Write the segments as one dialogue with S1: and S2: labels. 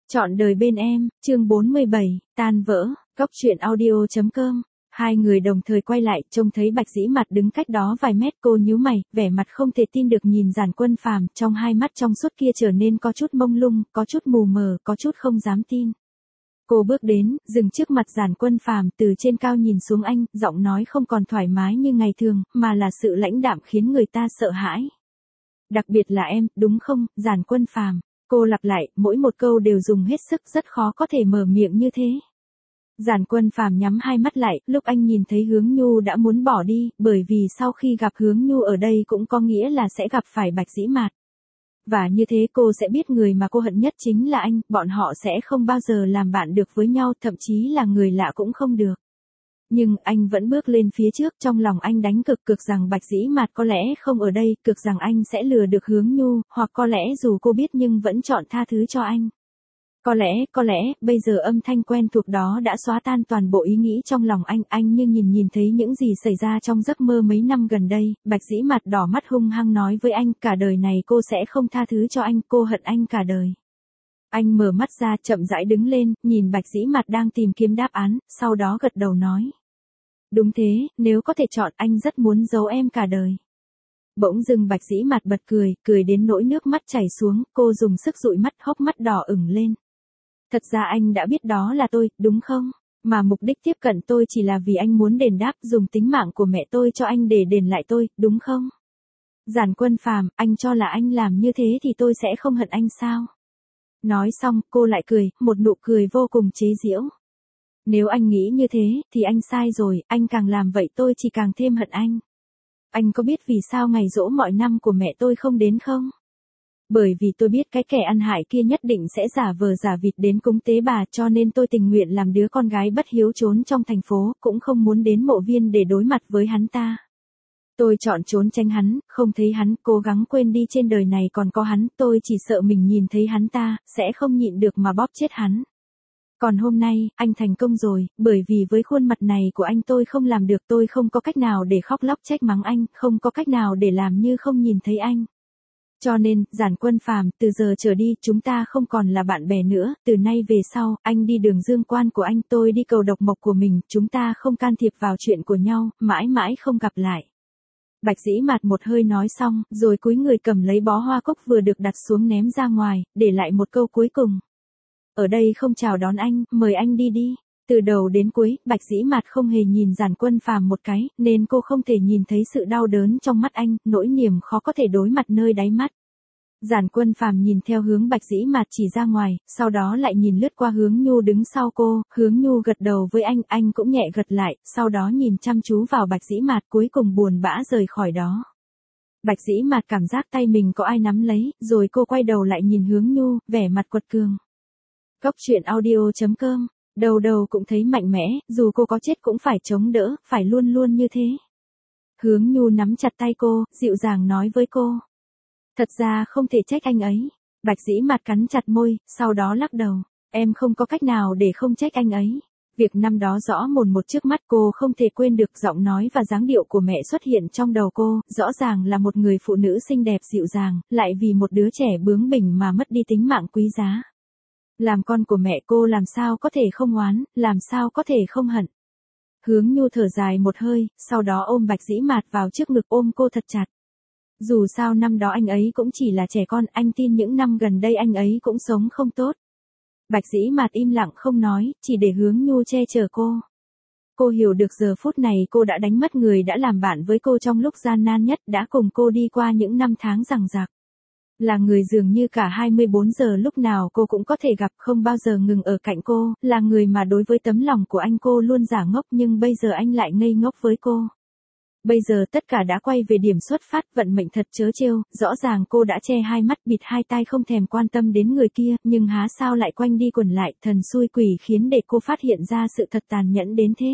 S1: Chọn đời bên em, chương 47, tan vỡ, Cốc truyện audio.com. Hai người đồng thời quay lại, trông thấy Bạch Dĩ Mạt đứng cách đó vài mét, cô nhíu mày, vẻ mặt không thể tin được nhìn Giản Quân Phàm, trong hai mắt trong suốt kia trở nên có chút mông lung, có chút mù mờ, có chút không dám tin. Cô bước đến, dừng trước mặt Giản Quân Phàm, từ trên cao nhìn xuống anh, giọng nói không còn thoải mái như ngày thường, mà là sự lãnh đạm khiến người ta sợ hãi. Đặc biệt là em, đúng không, Giản Quân Phàm? Cô lặp lại, mỗi một câu đều dùng hết sức, rất khó có thể mở miệng như thế. Giản Quân Phàm nhắm hai mắt lại, lúc anh nhìn thấy Hướng Nhu đã muốn bỏ đi, bởi vì sau khi gặp Hướng Nhu ở đây cũng có nghĩa là sẽ gặp phải Bạch Dĩ Mạt. Và như thế cô sẽ biết người mà cô hận nhất chính là anh, bọn họ sẽ không bao giờ làm bạn được với nhau, thậm chí là người lạ cũng không được. Nhưng anh vẫn bước lên phía trước, trong lòng anh đánh cược rằng Bạch Dĩ Mạt có lẽ không ở đây, cược rằng anh sẽ lừa được Hướng Nhu, hoặc có lẽ dù cô biết nhưng vẫn chọn tha thứ cho anh. Có lẽ, bây giờ âm thanh quen thuộc đó đã xóa tan toàn bộ ý nghĩ trong lòng anh như nhìn thấy những gì xảy ra trong giấc mơ mấy năm gần đây. Bạch Dĩ Mạt đỏ mắt hung hăng nói với anh, cả đời này cô sẽ không tha thứ cho anh, cô hận anh cả đời. Anh mở mắt ra, chậm rãi đứng lên, nhìn Bạch Dĩ Mạt đang tìm kiếm đáp án, sau đó gật đầu nói. Đúng thế, nếu có thể chọn anh rất muốn giấu em cả đời. Bỗng dưng Bạch Dĩ Mạt bật cười đến nỗi nước mắt chảy xuống, cô dùng sức dụi mắt, hốc mắt đỏ ửng lên. Thật ra anh đã biết đó là tôi, đúng không? Mà mục đích tiếp cận tôi chỉ là vì anh muốn đền đáp, dùng tính mạng của mẹ tôi cho anh để đền lại tôi, đúng không? Giản Quân Phàm, anh cho là anh làm như thế thì tôi sẽ không hận anh sao? Nói xong, cô lại cười, một nụ cười vô cùng chế giễu. Nếu anh nghĩ như thế, thì anh sai rồi, anh càng làm vậy tôi chỉ càng thêm hận anh. Anh có biết vì sao ngày giỗ mọi năm của mẹ tôi không đến không? Bởi vì tôi biết cái kẻ ăn hại kia nhất định sẽ giả vờ giả vịt đến cúng tế bà, cho nên tôi tình nguyện làm đứa con gái bất hiếu trốn trong thành phố, cũng không muốn đến mộ viên để đối mặt với hắn ta. Tôi chọn trốn tránh hắn, không thấy hắn, cố gắng quên đi trên đời này còn có hắn, tôi chỉ sợ mình nhìn thấy hắn ta, sẽ không nhịn được mà bóp chết hắn. Còn hôm nay, anh thành công rồi, bởi vì với khuôn mặt này của anh tôi không làm được, tôi không có cách nào để khóc lóc trách mắng anh, không có cách nào để làm như không nhìn thấy anh. Cho nên, Giản Quân Phàm, từ giờ trở đi, chúng ta không còn là bạn bè nữa, từ nay về sau, anh đi đường dương quan của anh, tôi đi cầu độc mộc của mình, chúng ta không can thiệp vào chuyện của nhau, mãi mãi không gặp lại. Bạch Dĩ Mạt một hơi nói xong, rồi cúi người cầm lấy bó hoa cúc vừa được đặt xuống ném ra ngoài, để lại một câu cuối cùng. Ở đây không chào đón anh, mời anh đi đi. Từ đầu đến cuối, Bạch Dĩ Mạt không hề nhìn Giản Quân Phàm một cái, nên cô không thể nhìn thấy sự đau đớn trong mắt anh, nỗi niềm khó có thể đối mặt nơi đáy mắt. Giản Quân Phàm nhìn theo hướng Bạch Dĩ Mạt chỉ ra ngoài, sau đó lại nhìn lướt qua Hướng Nhu đứng sau cô, Hướng Nhu gật đầu với anh cũng nhẹ gật lại, sau đó nhìn chăm chú vào Bạch Dĩ Mạt, cuối cùng buồn bã rời khỏi đó. Bạch Dĩ Mạt cảm giác tay mình có ai nắm lấy, rồi cô quay đầu lại nhìn Hướng Nhu, vẻ mặt quật cường. Cốc truyện audio.com. Đầu cũng thấy mạnh mẽ, dù cô có chết cũng phải chống đỡ, phải luôn luôn như thế. Hướng Nhu nắm chặt tay cô, dịu dàng nói với cô. Thật ra không thể trách anh ấy. Bạch Dĩ Mạt cắn chặt môi, sau đó lắc đầu. Em không có cách nào để không trách anh ấy. Việc năm đó rõ mồn một trước mắt cô không thể quên được, giọng nói và dáng điệu của mẹ xuất hiện trong đầu cô, rõ ràng là một người phụ nữ xinh đẹp dịu dàng, lại vì một đứa trẻ bướng bỉnh mà mất đi tính mạng quý giá. Làm con của mẹ cô làm sao có thể không oán, làm sao có thể không hận. Hướng Nhu thở dài một hơi, sau đó ôm Bạch Dĩ Mạt vào trước ngực, ôm cô thật chặt. Dù sao năm đó anh ấy cũng chỉ là trẻ con, anh tin những năm gần đây anh ấy cũng sống không tốt. Bạch Dĩ Mạt im lặng không nói, chỉ để Hướng Nhu che chở cô. Cô hiểu được giờ phút này cô đã đánh mất người đã làm bạn với cô trong lúc gian nan nhất, đã cùng cô đi qua những năm tháng dằng dặc. Là người dường như cả 24 giờ lúc nào cô cũng có thể gặp, không bao giờ ngừng ở cạnh cô, là người mà đối với tấm lòng của anh cô luôn giả ngốc, nhưng bây giờ anh lại ngây ngốc với cô. Bây giờ tất cả đã quay về điểm xuất phát, vận mệnh thật trớ trêu, rõ ràng cô đã che hai mắt bịt hai tai không thèm quan tâm đến người kia, nhưng há sao lại quanh đi quẩn lại, thần xui quỷ khiến để cô phát hiện ra sự thật tàn nhẫn đến thế.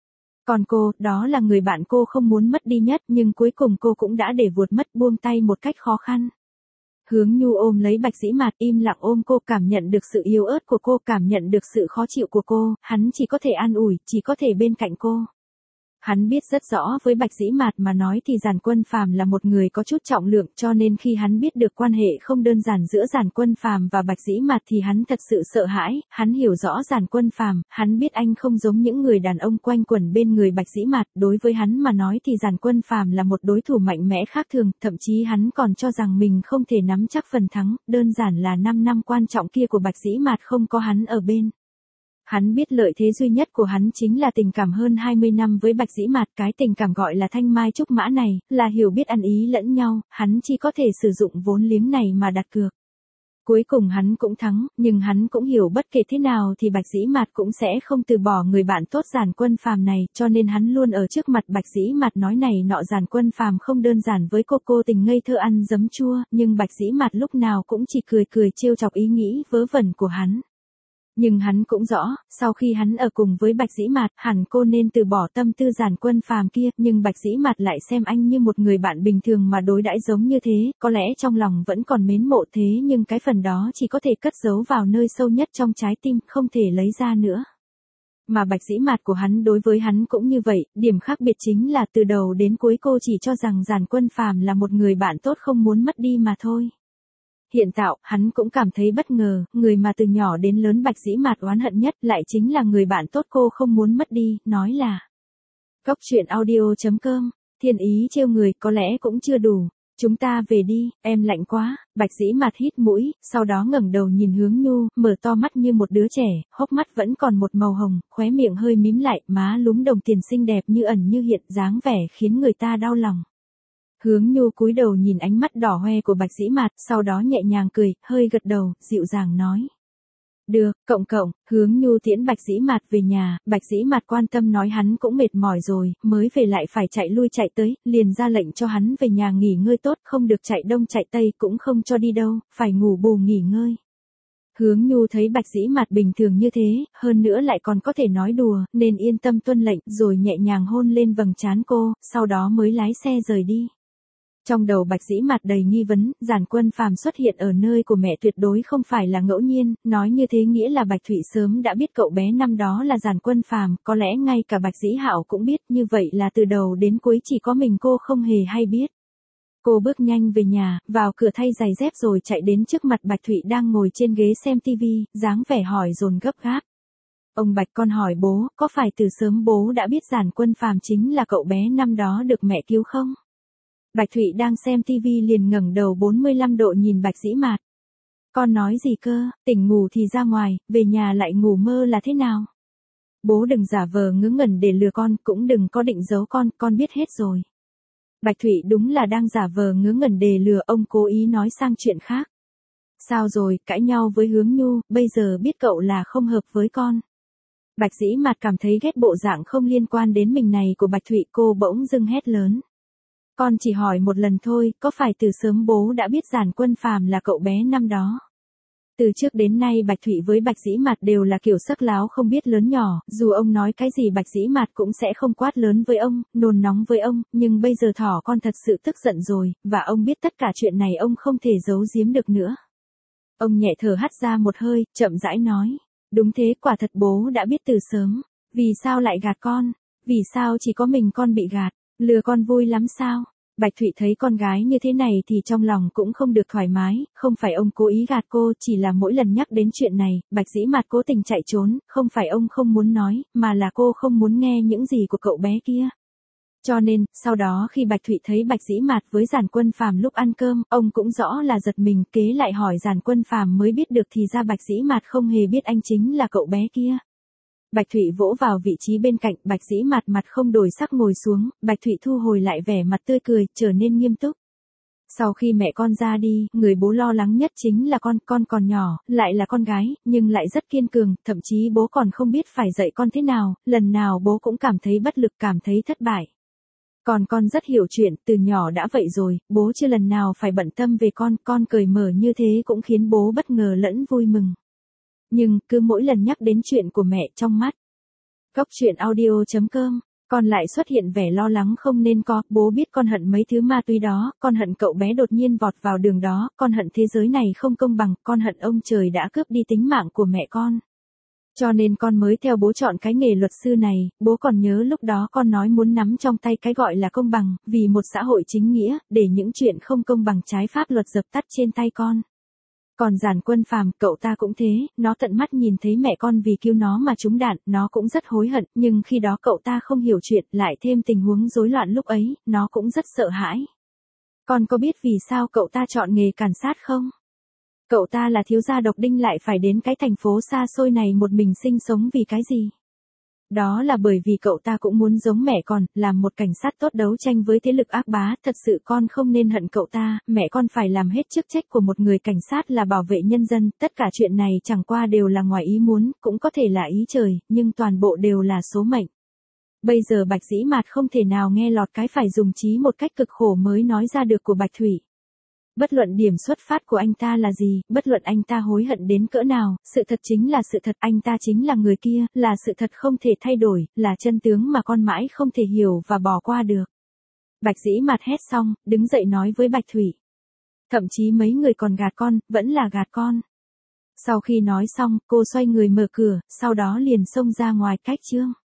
S1: Còn cô, đó là người bạn cô không muốn mất đi nhất, nhưng cuối cùng cô cũng đã để vuột mất, buông tay một cách khó khăn. Hướng Nhu ôm lấy Bạch Dĩ Mạt, im lặng ôm cô, cảm nhận được sự yếu ớt của cô, cảm nhận được sự khó chịu của cô, hắn chỉ có thể an ủi, chỉ có thể bên cạnh cô. Hắn biết rất rõ với Bạch Dĩ Mạt mà nói thì Giản Quân Phàm là một người có chút trọng lượng, cho nên khi hắn biết được quan hệ không đơn giản giữa Giản Quân Phàm và Bạch Dĩ Mạt thì hắn thật sự sợ hãi. Hắn hiểu rõ Giản Quân Phàm, hắn biết anh không giống những người đàn ông quanh quẩn bên người Bạch Dĩ Mạt, đối với hắn mà nói thì Giản Quân Phàm là một đối thủ mạnh mẽ khác thường, thậm chí hắn còn cho rằng mình không thể nắm chắc phần thắng, đơn giản là 5 năm quan trọng kia của Bạch Dĩ Mạt không có hắn ở bên. Hắn biết lợi thế duy nhất của hắn chính là tình cảm hơn 20 năm với Bạch Dĩ Mạt, cái tình cảm gọi là thanh mai trúc mã này, là hiểu biết ăn ý lẫn nhau, hắn chỉ có thể sử dụng vốn liếng này mà đặt cược. Cuối cùng hắn cũng thắng, nhưng hắn cũng hiểu bất kể thế nào thì Bạch Dĩ Mạt cũng sẽ không từ bỏ người bạn tốt Giản Quân Phàm này, cho nên hắn luôn ở trước mặt Bạch Dĩ Mạt nói này nọ. Giản Quân Phàm không đơn giản với cô tình ngây thơ ăn giấm chua, nhưng Bạch Dĩ Mạt lúc nào cũng chỉ cười trêu chọc ý nghĩ vớ vẩn của hắn. Nhưng hắn cũng rõ, sau khi hắn ở cùng với Bạch Dĩ Mạt, hẳn cô nên từ bỏ tâm tư Giản Quân Phàm kia, nhưng Bạch Dĩ Mạt lại xem anh như một người bạn bình thường mà đối đãi giống như thế, có lẽ trong lòng vẫn còn mến mộ thế nhưng cái phần đó chỉ có thể cất giấu vào nơi sâu nhất trong trái tim, không thể lấy ra nữa. Mà Bạch Dĩ Mạt của hắn đối với hắn cũng như vậy, điểm khác biệt chính là từ đầu đến cuối cô chỉ cho rằng Giản Quân Phàm là một người bạn tốt không muốn mất đi mà thôi. Hiện tại, hắn cũng cảm thấy bất ngờ, người mà từ nhỏ đến lớn Bạch Dĩ Mạt oán hận nhất lại chính là người bạn tốt cô không muốn mất đi, nói là. Cốc truyện audio.com, thiên ý trêu người có lẽ cũng chưa đủ. Chúng ta về đi, em lạnh quá. Bạch Dĩ Mạt hít mũi, sau đó ngẩng đầu nhìn Hướng Nhu, mở to mắt như một đứa trẻ, hốc mắt vẫn còn một màu hồng, khóe miệng hơi mím lại, má lúm đồng tiền xinh đẹp như ẩn như hiện, dáng vẻ khiến người ta đau lòng. Hướng Nhu cúi đầu nhìn ánh mắt đỏ hoe của Bạch Dĩ Mạt, sau đó nhẹ nhàng cười, hơi gật đầu, dịu dàng nói. Được, cộng, Hướng Nhu tiễn Bạch Dĩ Mạt về nhà, Bạch Dĩ Mạt quan tâm nói hắn cũng mệt mỏi rồi, mới về lại phải chạy lui chạy tới, liền ra lệnh cho hắn về nhà nghỉ ngơi tốt, không được chạy đông chạy tây, cũng không cho đi đâu, phải ngủ bù nghỉ ngơi. Hướng Nhu thấy Bạch Dĩ Mạt bình thường như thế, hơn nữa lại còn có thể nói đùa, nên yên tâm tuân lệnh, rồi nhẹ nhàng hôn lên vầng trán cô, sau đó mới lái xe rời đi. Trong đầu Bạch Dĩ Mạt đầy nghi vấn, Giản Quân Phàm xuất hiện ở nơi của mẹ tuyệt đối không phải là ngẫu nhiên, nói như thế nghĩa là Bạch Thụy sớm đã biết cậu bé năm đó là Giản Quân Phàm, có lẽ ngay cả Bạch Dĩ Hạo cũng biết, như vậy là từ đầu đến cuối chỉ có mình cô không hề hay biết. Cô bước nhanh về nhà, vào cửa thay giày dép rồi chạy đến trước mặt Bạch Thụy đang ngồi trên ghế xem tivi, dáng vẻ hỏi dồn gấp gáp. Ông Bạch, con hỏi bố, có phải từ sớm bố đã biết Giản Quân Phàm chính là cậu bé năm đó được mẹ cứu không? Bạch Thụy đang xem tivi liền ngẩng đầu 45 độ nhìn Bạch Dĩ Mạt. Con nói gì cơ, tỉnh ngủ thì ra ngoài, về nhà lại ngủ mơ là thế nào? Bố đừng giả vờ ngớ ngẩn để lừa con, cũng đừng có định giấu con biết hết rồi. Bạch Thụy đúng là đang giả vờ ngớ ngẩn để lừa, ông cố ý nói sang chuyện khác. Sao rồi, cãi nhau với Hướng Nhu, bây giờ biết cậu là không hợp với con. Bạch Dĩ Mạt cảm thấy ghét bộ dạng không liên quan đến mình này của Bạch Thụy, cô bỗng dưng hét lớn. Con chỉ hỏi một lần thôi, có phải từ sớm bố đã biết Giản Quân Phàm là cậu bé năm đó? Từ trước đến nay Bạch Thụy với Bạch Dĩ Mạt đều là kiểu sắc láo không biết lớn nhỏ, dù ông nói cái gì Bạch Dĩ Mạt cũng sẽ không quát lớn với ông, nôn nóng với ông, nhưng bây giờ thỏ con thật sự tức giận rồi, và ông biết tất cả chuyện này ông không thể giấu giếm được nữa. Ông nhẹ thở hắt ra một hơi, chậm rãi nói, đúng thế, quả thật bố đã biết từ sớm, vì sao lại gạt con, vì sao chỉ có mình con bị gạt, lừa con vui lắm sao? Bạch Thụy thấy con gái như thế này thì trong lòng cũng không được thoải mái, không phải ông cố ý gạt cô, chỉ là mỗi lần nhắc đến chuyện này, Bạch Dĩ Mạt cố tình chạy trốn, không phải ông không muốn nói, mà là cô không muốn nghe những gì của cậu bé kia. Cho nên, sau đó khi Bạch Thụy thấy Bạch Dĩ Mạt với Giản Quân Phàm lúc ăn cơm, ông cũng rõ là giật mình, kế lại hỏi Giản Quân Phàm mới biết được thì ra Bạch Dĩ Mạt không hề biết anh chính là cậu bé kia. Bạch Thụy vỗ vào vị trí bên cạnh, Bạch Dĩ Mạt mặt không đổi sắc ngồi xuống, Bạch Thụy thu hồi lại vẻ mặt tươi cười, trở nên nghiêm túc. Sau khi mẹ con ra đi, người bố lo lắng nhất chính là con còn nhỏ, lại là con gái, nhưng lại rất kiên cường, thậm chí bố còn không biết phải dạy con thế nào, lần nào bố cũng cảm thấy bất lực, cảm thấy thất bại. Còn con rất hiểu chuyện, từ nhỏ đã vậy rồi, bố chưa lần nào phải bận tâm về con cởi mở như thế cũng khiến bố bất ngờ lẫn vui mừng. Nhưng, cứ mỗi lần nhắc đến chuyện của mẹ trong mắt. Cốc truyện audio.com, con lại xuất hiện vẻ lo lắng không nên có, bố biết con hận mấy thứ ma túy đó, con hận cậu bé đột nhiên vọt vào đường đó, con hận thế giới này không công bằng, con hận ông trời đã cướp đi tính mạng của mẹ con. Cho nên con mới theo bố chọn cái nghề luật sư này, bố còn nhớ lúc đó con nói muốn nắm trong tay cái gọi là công bằng, vì một xã hội chính nghĩa, để những chuyện không công bằng trái pháp luật dập tắt trên tay con. Còn Giản Quân Phàm, cậu ta cũng thế, nó tận mắt nhìn thấy mẹ con vì cứu nó mà trúng đạn, nó cũng rất hối hận, nhưng khi đó cậu ta không hiểu chuyện, lại thêm tình huống rối loạn lúc ấy, nó cũng rất sợ hãi. Con có biết vì sao cậu ta chọn nghề cảnh sát không? Cậu ta là thiếu gia độc đinh lại phải đến cái thành phố xa xôi này một mình sinh sống vì cái gì? Đó là bởi vì cậu ta cũng muốn giống mẹ con, làm một cảnh sát tốt đấu tranh với thế lực ác bá, thật sự con không nên hận cậu ta, mẹ con phải làm hết chức trách của một người cảnh sát là bảo vệ nhân dân, tất cả chuyện này chẳng qua đều là ngoài ý muốn, cũng có thể là ý trời, nhưng toàn bộ đều là số mệnh. Bây giờ Bạch Dĩ Mạt không thể nào nghe lọt cái phải dùng trí một cách cực khổ mới nói ra được của Bạch Thủy. Bất luận điểm xuất phát của anh ta là gì, bất luận anh ta hối hận đến cỡ nào, sự thật chính là sự thật, anh ta chính là người kia, là sự thật không thể thay đổi, là chân tướng mà con mãi không thể hiểu và bỏ qua được. Bạch Dĩ Mạt hét xong, đứng dậy nói với Bạch Thủy. Thậm chí mấy người còn gạt con, vẫn là gạt con. Sau khi nói xong, cô xoay người mở cửa, sau đó liền xông ra ngoài cách chương.